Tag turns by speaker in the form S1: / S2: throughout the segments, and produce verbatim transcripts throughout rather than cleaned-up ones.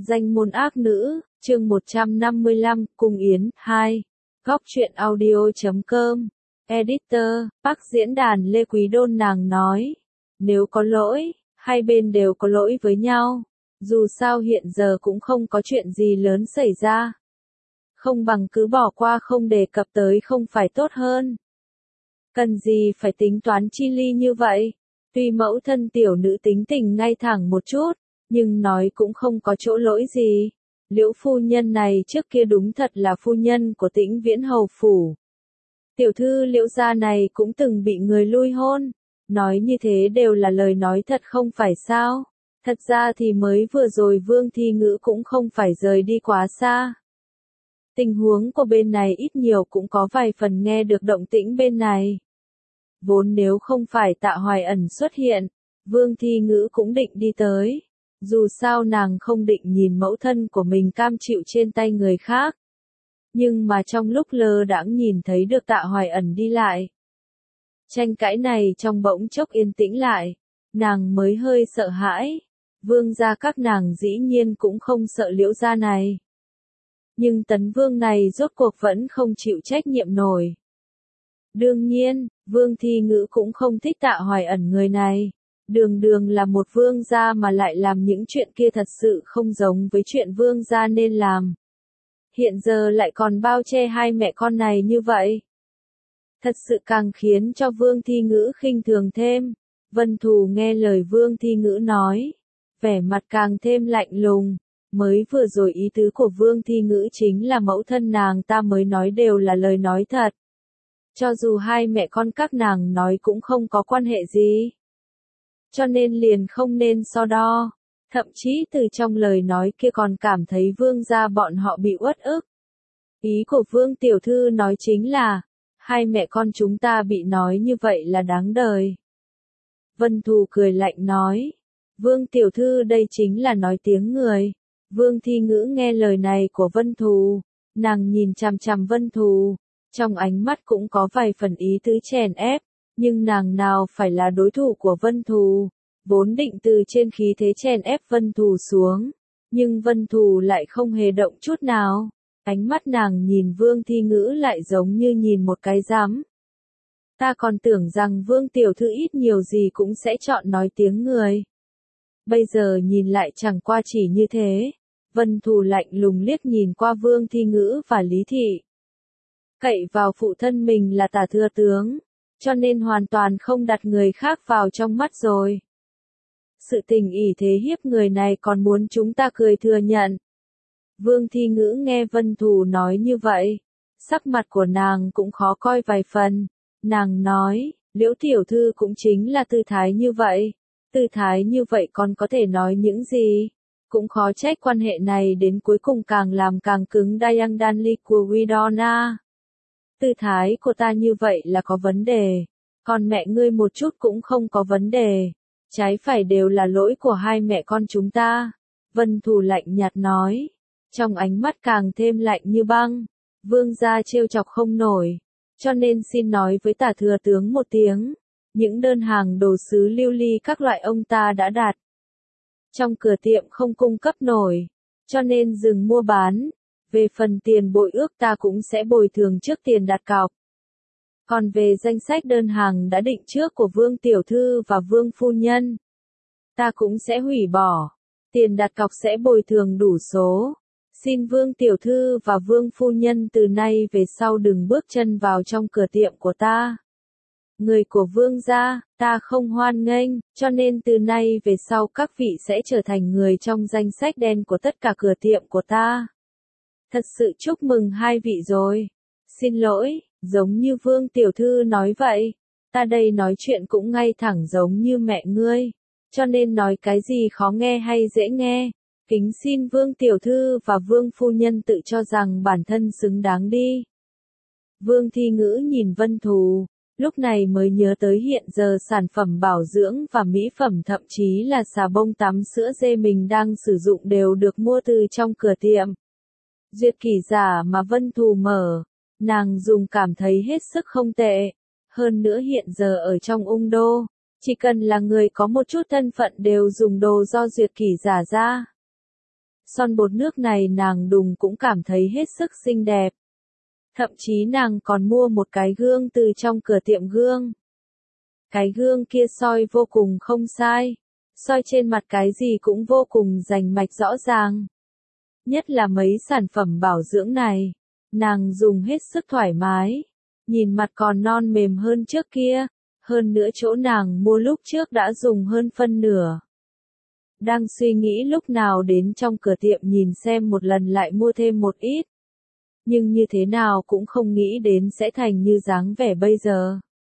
S1: Danh môn ác nữ, chương một trăm năm mươi lăm, Cung Yến, hai. Góc truyện audio chấm com. Editor, Bắc diễn đàn Lê Quý Đôn nàng nói. Nếu có lỗi, hai bên đều có lỗi với nhau. Dù sao hiện giờ cũng không có chuyện gì lớn xảy ra. Không bằng cứ bỏ qua không đề cập tới không phải tốt hơn. Cần gì phải tính toán chi ly như vậy? Tuy mẫu thân tiểu nữ tính tình ngay thẳng một chút, nhưng nói cũng không có chỗ lỗi gì. Liễu phu nhân này trước kia đúng thật là phu nhân của Tĩnh Viễn hầu phủ. Tiểu thư Liễu gia này cũng từng bị người lui hôn. Nói như thế đều là lời nói thật không phải sao? Thật ra thì mới vừa rồi Vương Thi Ngữ cũng không phải rời đi quá xa. Tình huống của bên này ít nhiều cũng có vài phần nghe được động tĩnh bên này. Vốn nếu không phải Tạ Hoài Ẩn xuất hiện, Vương Thi Ngữ cũng định đi tới. Dù sao nàng không định nhìn mẫu thân của mình cam chịu trên tay người khác. Nhưng mà trong lúc lơ đãng nhìn thấy được Tạ Hoài Ẩn đi lại. Tranh cãi này trong bỗng chốc yên tĩnh lại, nàng mới hơi sợ hãi. Vương gia các nàng dĩ nhiên cũng không sợ Liễu gia này. Nhưng Tấn Vương này rốt cuộc vẫn không chịu trách nhiệm nổi. Đương nhiên, Vương Thi Ngữ cũng không thích Tạ Hoài Ẩn người này. Đường đường là một vương gia mà lại làm những chuyện kia thật sự không giống với chuyện vương gia nên làm. Hiện giờ lại còn bao che hai mẹ con này như vậy. Thật sự càng khiến cho Vương Thi Ngữ khinh thường thêm. Vân Thù nghe lời Vương Thi Ngữ nói. Vẻ mặt càng thêm lạnh lùng. Mới vừa rồi ý tứ của Vương Thi Ngữ chính là mẫu thân nàng ta mới nói đều là lời nói thật. Cho dù hai mẹ con các nàng nói cũng không có quan hệ gì. Cho nên liền không nên so đo. Thậm chí từ trong lời nói kia còn cảm thấy vương gia bọn họ bị uất ức. Ý của Vương tiểu thư nói chính là, hai mẹ con chúng ta bị nói như vậy là đáng đời. Vân Thù cười lạnh nói, Vương tiểu thư đây chính là nói tiếng người. Vương Thi Ngữ nghe lời này của Vân Thù, nàng nhìn chằm chằm Vân Thù, trong ánh mắt cũng có vài phần ý tứ chèn ép. Nhưng nàng nào phải là đối thủ của Vân Thù, vốn định từ trên khí thế chèn ép Vân Thù xuống, nhưng Vân Thù lại không hề động chút nào, ánh mắt nàng nhìn Vương Thi Ngữ lại giống như nhìn một cái rắm. Ta còn tưởng rằng Vương tiểu thư ít nhiều gì cũng sẽ chọn nói tiếng người. Bây giờ nhìn lại chẳng qua chỉ như thế. Vân Thù lạnh lùng liếc nhìn qua Vương Thi Ngữ và Lý Thị. Cậy vào phụ thân mình là Tả thừa tướng. Cho nên hoàn toàn không đặt người khác vào trong mắt rồi. Sự tình ỷ thế hiếp người này còn muốn chúng ta cười thừa nhận. Vương Thi Ngữ nghe Vân Thù nói như vậy, sắc mặt của nàng cũng khó coi vài phần. Nàng nói, Liễu tiểu thư cũng chính là tư thái như vậy. Tư thái như vậy còn có thể nói những gì? Cũng khó trách quan hệ này đến cuối cùng càng làm càng cứng Dayang Danli của Widona. Tư thái của ta như vậy là có vấn đề, còn mẹ ngươi một chút cũng không có vấn đề, trái phải đều là lỗi của hai mẹ con chúng ta. Vân Thù lạnh nhạt nói, trong ánh mắt càng thêm lạnh như băng. Vương gia trêu chọc không nổi, cho nên xin nói với Tả thừa tướng một tiếng, những đơn hàng đồ sứ lưu ly các loại ông ta đã đặt. Trong cửa tiệm không cung cấp nổi, cho nên dừng mua bán. Về phần tiền bội ước ta cũng sẽ bồi thường trước tiền đặt cọc. Còn về danh sách đơn hàng đã định trước của Vương tiểu thư và Vương phu nhân, ta cũng sẽ hủy bỏ. Tiền đặt cọc sẽ bồi thường đủ số. Xin Vương tiểu thư và Vương phu nhân từ nay về sau đừng bước chân vào trong cửa tiệm của ta. Người của Vương gia, ta không hoan nghênh, cho nên từ nay về sau các vị sẽ trở thành người trong danh sách đen của tất cả cửa tiệm của ta. Thật sự chúc mừng hai vị rồi. Xin lỗi, giống như Vương tiểu thư nói vậy. Ta đây nói chuyện cũng ngay thẳng giống như mẹ ngươi. Cho nên nói cái gì khó nghe hay dễ nghe. Kính xin Vương tiểu thư và Vương phu nhân tự cho rằng bản thân xứng đáng đi. Vương Thi Ngữ nhìn Vân Thù, lúc này mới nhớ tới hiện giờ sản phẩm bảo dưỡng và mỹ phẩm thậm chí là xà bông tắm sữa dê mình đang sử dụng đều được mua từ trong cửa tiệm. Duyệt kỷ giả mà Vân Thù mở, nàng dùng cảm thấy hết sức không tệ. Hơn nữa hiện giờ ở trong ung đô, chỉ cần là người có một chút thân phận đều dùng đồ do duyệt kỷ giả ra. Son bột nước này nàng đùng cũng cảm thấy hết sức xinh đẹp. Thậm chí nàng còn mua một cái gương từ trong cửa tiệm gương. Cái gương kia soi vô cùng không sai. Soi trên mặt cái gì cũng vô cùng rành mạch rõ ràng. Nhất là mấy sản phẩm bảo dưỡng này. Nàng dùng hết sức thoải mái. Nhìn mặt còn non mềm hơn trước kia. Hơn nữa chỗ nàng mua lúc trước đã dùng hơn phân nửa. Đang suy nghĩ lúc nào đến trong cửa tiệm nhìn xem một lần lại mua thêm một ít. Nhưng như thế nào cũng không nghĩ đến sẽ thành như dáng vẻ bây giờ.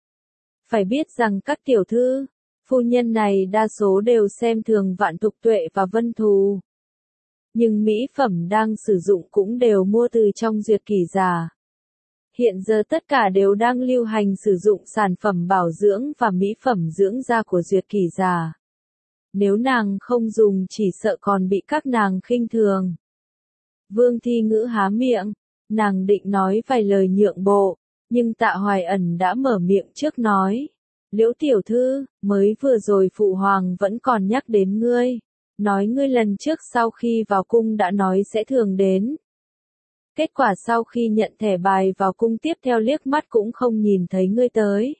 S1: Phải biết rằng các tiểu thư, phu nhân này đa số đều xem thường Vạn Thục Tuệ và Vân Thù. Nhưng mỹ phẩm đang sử dụng cũng đều mua từ trong Duyệt Kỷ Giả. Hiện giờ tất cả đều đang lưu hành sử dụng sản phẩm bảo dưỡng và mỹ phẩm dưỡng da của Duyệt Kỷ Giả. Nếu nàng không dùng chỉ sợ còn bị các nàng khinh thường. Vương Thi Ngữ há miệng, nàng định nói vài lời nhượng bộ, nhưng Tạ Hoài Ẩn đã mở miệng trước nói. Liễu tiểu thư, mới vừa rồi phụ hoàng vẫn còn nhắc đến ngươi. Nói ngươi lần trước sau khi vào cung đã nói sẽ thường đến. Kết quả sau khi nhận thẻ bài vào cung tiếp theo liếc mắt cũng không nhìn thấy ngươi tới.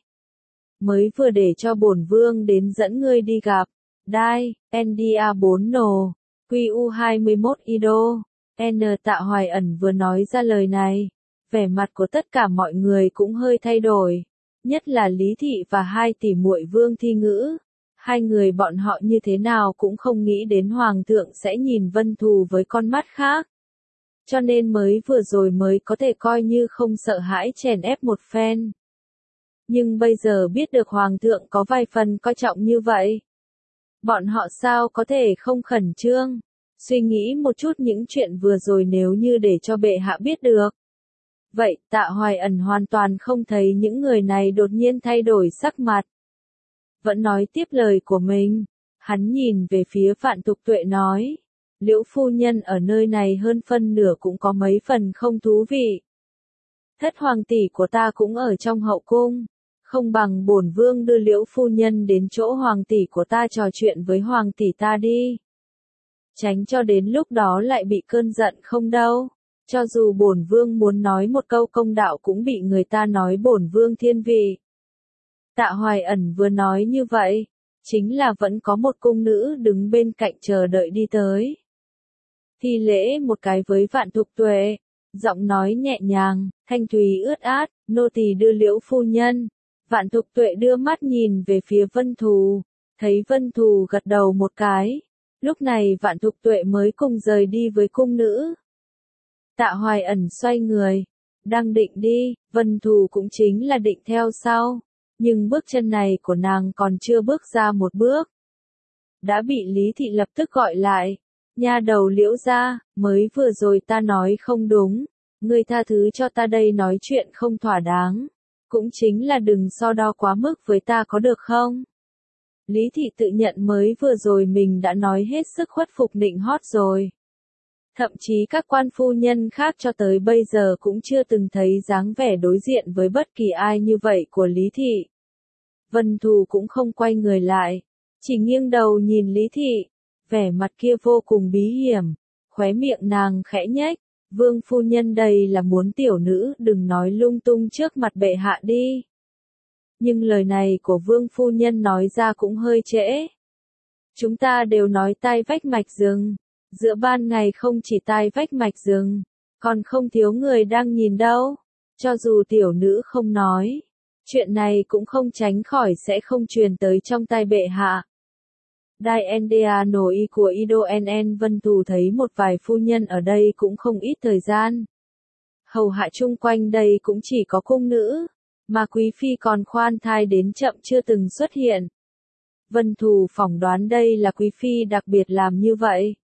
S1: Mới vừa để cho bổn vương đến dẫn ngươi đi gặp. Đai, en đê a bốn nồ, quy u hai mươi mốt Ido. N Tạ Hoài Ẩn vừa nói ra lời này. Vẻ mặt của tất cả mọi người cũng hơi thay đổi. Nhất là Lý Thị và hai tỷ muội Vương Thi Ngữ. Hai người bọn họ như thế nào cũng không nghĩ đến Hoàng thượng sẽ nhìn Vân Thù với con mắt khác. Cho nên mới vừa rồi mới có thể coi như không sợ hãi chèn ép một phen. Nhưng bây giờ biết được Hoàng thượng có vài phần coi trọng như vậy. Bọn họ sao có thể không khẩn trương, suy nghĩ một chút những chuyện vừa rồi nếu như để cho bệ hạ biết được. Vậy Tạ Hoài Ẩn hoàn toàn không thấy những người này đột nhiên thay đổi sắc mặt. Vẫn nói tiếp lời của mình, hắn nhìn về phía Vạn Thục Tuệ nói. Liễu phu nhân ở nơi này hơn phân nửa cũng có mấy phần không thú vị. Thất hoàng tỷ của ta cũng ở trong hậu cung. Không bằng bổn vương đưa Liễu phu nhân đến chỗ hoàng tỷ của ta trò chuyện với hoàng tỷ ta đi. Tránh cho đến lúc đó lại bị cơn giận không đâu. Cho dù bổn vương muốn nói một câu công đạo cũng bị người ta nói bổn vương thiên vị. Tạ Hoài Ẩn vừa nói như vậy, chính là vẫn có một cung nữ đứng bên cạnh chờ đợi đi tới. Thi lễ một cái với Vạn Thục Tuệ, giọng nói nhẹ nhàng, thanh thúy ướt át, nô tỳ đưa Liễu phu nhân. Vạn Thục Tuệ đưa mắt nhìn về phía Vân Thù, thấy Vân Thù gật đầu một cái. Lúc này Vạn Thục Tuệ mới cùng rời đi với cung nữ. Tạ Hoài Ẩn xoay người, đang định đi, Vân Thù cũng chính là định theo sau. Nhưng bước chân này của nàng còn chưa bước ra một bước. Đã bị Lý Thị lập tức gọi lại. Nha đầu Liễu gia, mới vừa rồi ta nói không đúng. Ngươi tha thứ cho ta đây nói chuyện không thỏa đáng. Cũng chính là đừng so đo quá mức với ta có được không? Lý Thị tự nhận mới vừa rồi mình đã nói hết sức khuất phục nịnh hót rồi. Thậm chí các quan phu nhân khác cho tới bây giờ cũng chưa từng thấy dáng vẻ đối diện với bất kỳ ai như vậy của Lý Thị. Vân Thù cũng không quay người lại, chỉ nghiêng đầu nhìn Lý Thị, vẻ mặt kia vô cùng bí hiểm, khóe miệng nàng khẽ nhếch, vương phu nhân đây là muốn tiểu nữ đừng nói lung tung trước mặt bệ hạ đi. Nhưng lời này của vương phu nhân nói ra cũng hơi trễ. Chúng ta đều nói tai vách mạch rừng, giữa ban ngày không chỉ tai vách mạch rừng, còn không thiếu người đang nhìn đâu, cho dù tiểu nữ không nói. Chuyện này cũng không tránh khỏi sẽ không truyền tới trong tai bệ hạ. Đai en đê a nổi của Ido en en Vân Thù thấy một vài phu nhân ở đây cũng không ít thời gian. Hầu hạ chung quanh đây cũng chỉ có cung nữ, mà quý phi còn khoan thai đến chậm chưa từng xuất hiện. Vân Thù phỏng đoán đây là quý phi đặc biệt làm như vậy.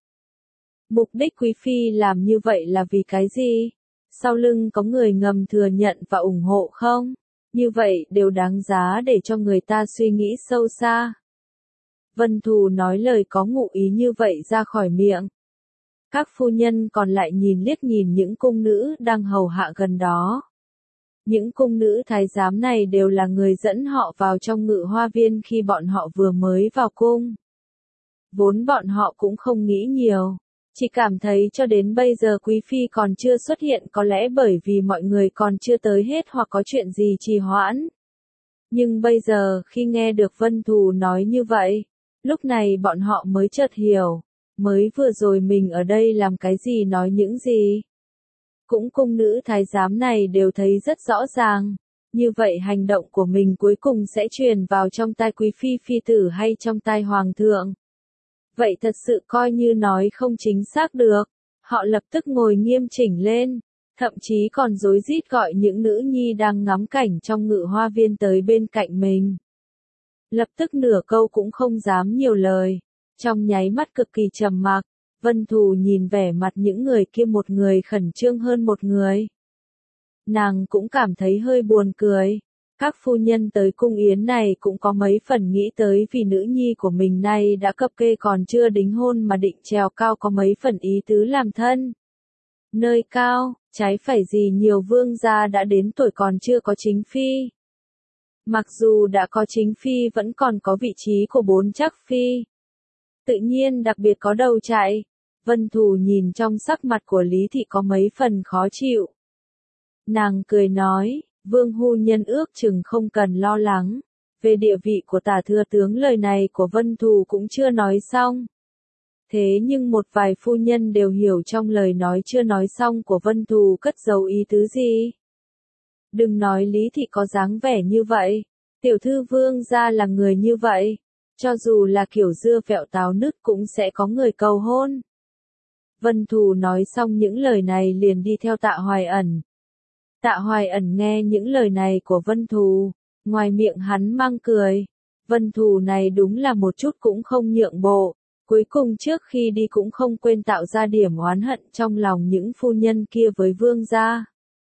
S1: Mục đích quý phi làm như vậy là vì cái gì? Sau lưng có người ngầm thừa nhận và ủng hộ không? Như vậy đều đáng giá để cho người ta suy nghĩ sâu xa. Vân Thù nói lời có ngụ ý như vậy ra khỏi miệng. Các phu nhân còn lại nhìn liếc nhìn những cung nữ đang hầu hạ gần đó. Những cung nữ thái giám này đều là người dẫn họ vào trong Ngự Hoa Viên khi bọn họ vừa mới vào cung. Vốn bọn họ cũng không nghĩ nhiều, Chỉ cảm thấy cho đến bây giờ Quý Phi còn chưa xuất hiện có lẽ bởi vì mọi người còn chưa tới hết hoặc có chuyện gì trì hoãn. Nhưng bây giờ khi nghe được Vân Thù nói như vậy, lúc này bọn họ mới chợt hiểu, mới vừa rồi mình ở đây làm cái gì nói những gì. Cũng cung nữ thái giám này đều thấy rất rõ ràng, như vậy hành động của mình cuối cùng sẽ truyền vào trong tai Quý Phi Phi tử hay trong tai Hoàng thượng. Vậy thật sự coi như nói không chính xác được, họ lập tức ngồi nghiêm chỉnh lên, thậm chí còn rối rít gọi những nữ nhi đang ngắm cảnh trong ngự hoa viên tới bên cạnh mình. Lập tức nửa câu cũng không dám nhiều lời, trong nháy mắt cực kỳ trầm mặc, Vân Thù nhìn vẻ mặt những người kia một người khẩn trương hơn một người. Nàng cũng cảm thấy hơi buồn cười. Các phu nhân tới cung yến này cũng có mấy phần nghĩ tới vì nữ nhi của mình nay đã cập kê còn chưa đính hôn mà định trèo cao có mấy phần ý tứ làm thân. Nơi cao, trái phải gì nhiều vương gia đã đến tuổi còn chưa có chính phi. Mặc dù đã có chính phi vẫn còn có vị trí của bốn chắc phi. Tự nhiên đặc biệt có đầu chạy. Vân Thù nhìn trong sắc mặt của Lý Thị có mấy phần khó chịu. Nàng cười nói, Vương Hu Nhân ước chừng không cần lo lắng. Về địa vị của tả thừa tướng lời này của Vân Thù cũng chưa nói xong. Thế nhưng một vài phu nhân đều hiểu trong lời nói chưa nói xong của Vân Thù cất giấu ý tứ gì. Đừng nói Lý Thị có dáng vẻ như vậy, tiểu thư vương gia là người như vậy, cho dù là kiểu dưa vẹo táo nứt cũng sẽ có người cầu hôn. Vân Thù nói xong những lời này liền đi theo Tạ Hoài Ẩn. Tạ Hoài Ẩn nghe những lời này của Vân Thù, ngoài miệng hắn mang cười. Vân Thù này đúng là một chút cũng không nhượng bộ, cuối cùng trước khi đi cũng không quên tạo ra điểm oán hận trong lòng những phu nhân kia với vương gia.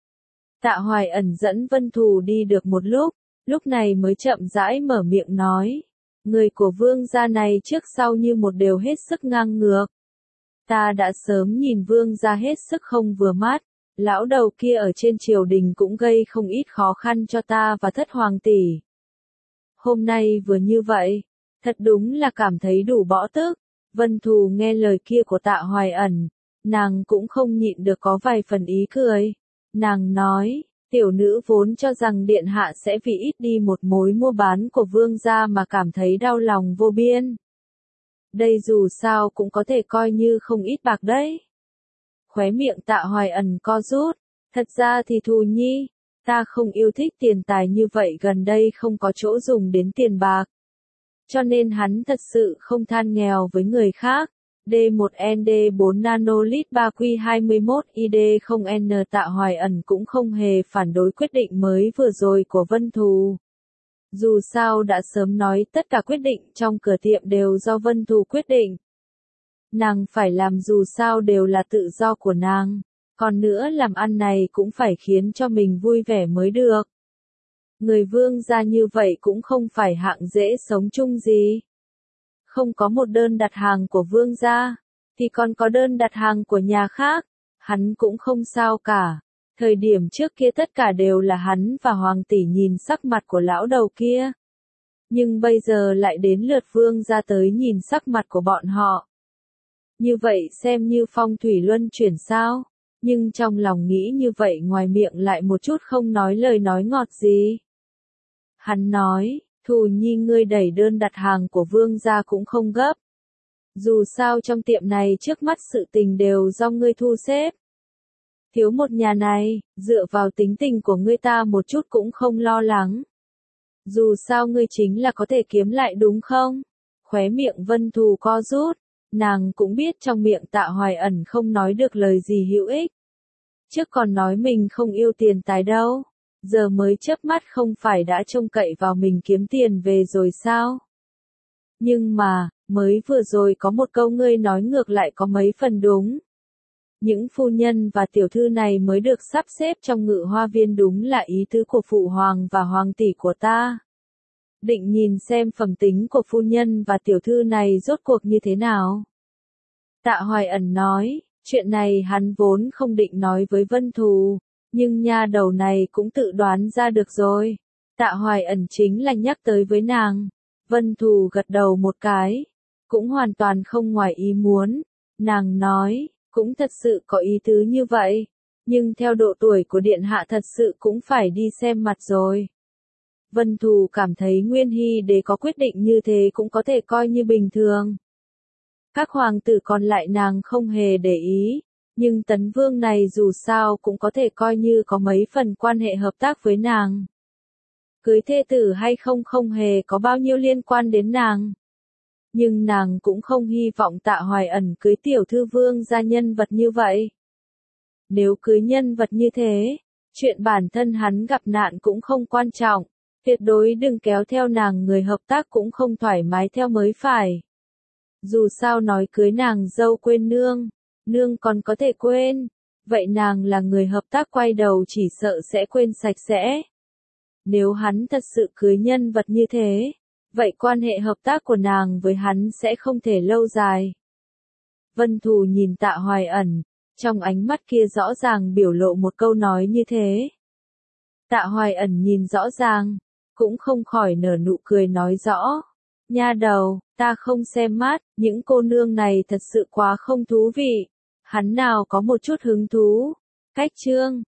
S1: Tạ Hoài Ẩn dẫn Vân Thù đi được một lúc, lúc này mới chậm rãi mở miệng nói, người của vương gia này trước sau như một đều hết sức ngang ngược. Ta đã sớm nhìn vương gia hết sức không vừa mắt. Lão đầu kia ở trên triều đình cũng gây không ít khó khăn cho ta và thất hoàng tỷ. Hôm nay vừa như vậy, thật đúng là cảm thấy đủ bõ tức. Vân Thù nghe lời kia của Tạ Hoài Ẩn, nàng cũng không nhịn được có vài phần ý cười. Nàng nói, tiểu nữ vốn cho rằng điện hạ sẽ vì ít đi một mối mua bán của vương gia mà cảm thấy đau lòng vô biên. Đây dù sao cũng có thể coi như không ít bạc đấy. Khóe miệng Tạ Hoài Ẩn co rút, thật ra thì Thù Nhi, ta không yêu thích tiền tài như vậy, gần đây không có chỗ dùng đến tiền bạc. Cho nên hắn thật sự không than nghèo với người khác. D một N D bốn nanolit ba Q hai mươi mốt I D không N Tạ Hoài Ẩn cũng không hề phản đối quyết định mới vừa rồi của Vân Thù. Dù sao đã sớm nói tất cả quyết định trong cửa tiệm đều do Vân Thù quyết định. Nàng phải làm dù sao đều là tự do của nàng, còn nữa làm ăn này cũng phải khiến cho mình vui vẻ mới được. Người vương gia như vậy cũng không phải hạng dễ sống chung gì. Không có một đơn đặt hàng của vương gia, thì còn có đơn đặt hàng của nhà khác, hắn cũng không sao cả. Thời điểm trước kia tất cả đều là hắn và hoàng tỷ nhìn sắc mặt của lão đầu kia. Nhưng bây giờ lại đến lượt vương gia tới nhìn sắc mặt của bọn họ. Như vậy xem như phong thủy luân chuyển sao, nhưng trong lòng nghĩ như vậy ngoài miệng lại một chút không nói lời nói ngọt gì. Hắn nói, Thù Nhi ngươi đẩy đơn đặt hàng của vương gia cũng không gấp. Dù sao trong tiệm này trước mắt sự tình đều do ngươi thu xếp. Thiếu một nhà này, dựa vào tính tình của ngươi ta một chút cũng không lo lắng. Dù sao ngươi chính là có thể kiếm lại đúng không? Khóe miệng Vân Thù co rút. Nàng cũng biết trong miệng Tạ Hoài Ẩn không nói được lời gì hữu ích. Trước còn nói mình không yêu tiền tài đâu, giờ mới chớp mắt không phải đã trông cậy vào mình kiếm tiền về rồi sao? Nhưng mà, mới vừa rồi có một câu ngươi nói ngược lại có mấy phần đúng. Những phu nhân và tiểu thư này mới được sắp xếp trong ngự hoa viên đúng là ý tứ của phụ hoàng và hoàng tỷ của ta. Định nhìn xem phẩm tính của phu nhân và tiểu thư này rốt cuộc như thế nào. Tạ Hoài Ẩn nói, chuyện này hắn vốn không định nói với Vân Thù, nhưng nha đầu này cũng tự đoán ra được rồi. Tạ Hoài Ẩn chính là nhắc tới với nàng. Vân Thù gật đầu một cái, cũng hoàn toàn không ngoài ý muốn. Nàng nói, cũng thật sự có ý tứ như vậy. Nhưng theo độ tuổi của điện hạ thật sự cũng phải đi xem mặt rồi. Vân Thù cảm thấy Nguyên Hy Đế có quyết định như thế cũng có thể coi như bình thường. Các hoàng tử còn lại nàng không hề để ý, nhưng Tấn Vương này dù sao cũng có thể coi như có mấy phần quan hệ hợp tác với nàng. Cưới thê tử hay không không hề có bao nhiêu liên quan đến nàng. Nhưng nàng cũng không hy vọng Tạ Hoài Ẩn cưới tiểu thư vương gia nhân vật như vậy. Nếu cưới nhân vật như thế, chuyện bản thân hắn gặp nạn cũng không quan trọng, tuyệt đối đừng kéo theo nàng người hợp tác cũng không thoải mái theo mới phải. Dù sao nói cưới nàng dâu quên nương, nương còn có thể quên, vậy nàng là người hợp tác quay đầu chỉ sợ sẽ quên sạch sẽ. Nếu hắn thật sự cưới nhân vật như thế, vậy quan hệ hợp tác của nàng với hắn sẽ không thể lâu dài. Vân Thù nhìn Tạ Hoài Ẩn, trong ánh mắt kia rõ ràng biểu lộ một câu nói như thế. Tạ Hoài Ẩn nhìn rõ ràng, cũng không khỏi nở nụ cười nói rõ. Nha đầu, ta không xem mắt, những cô nương này thật sự quá không thú vị. Hắn nào có một chút hứng thú. Cách chương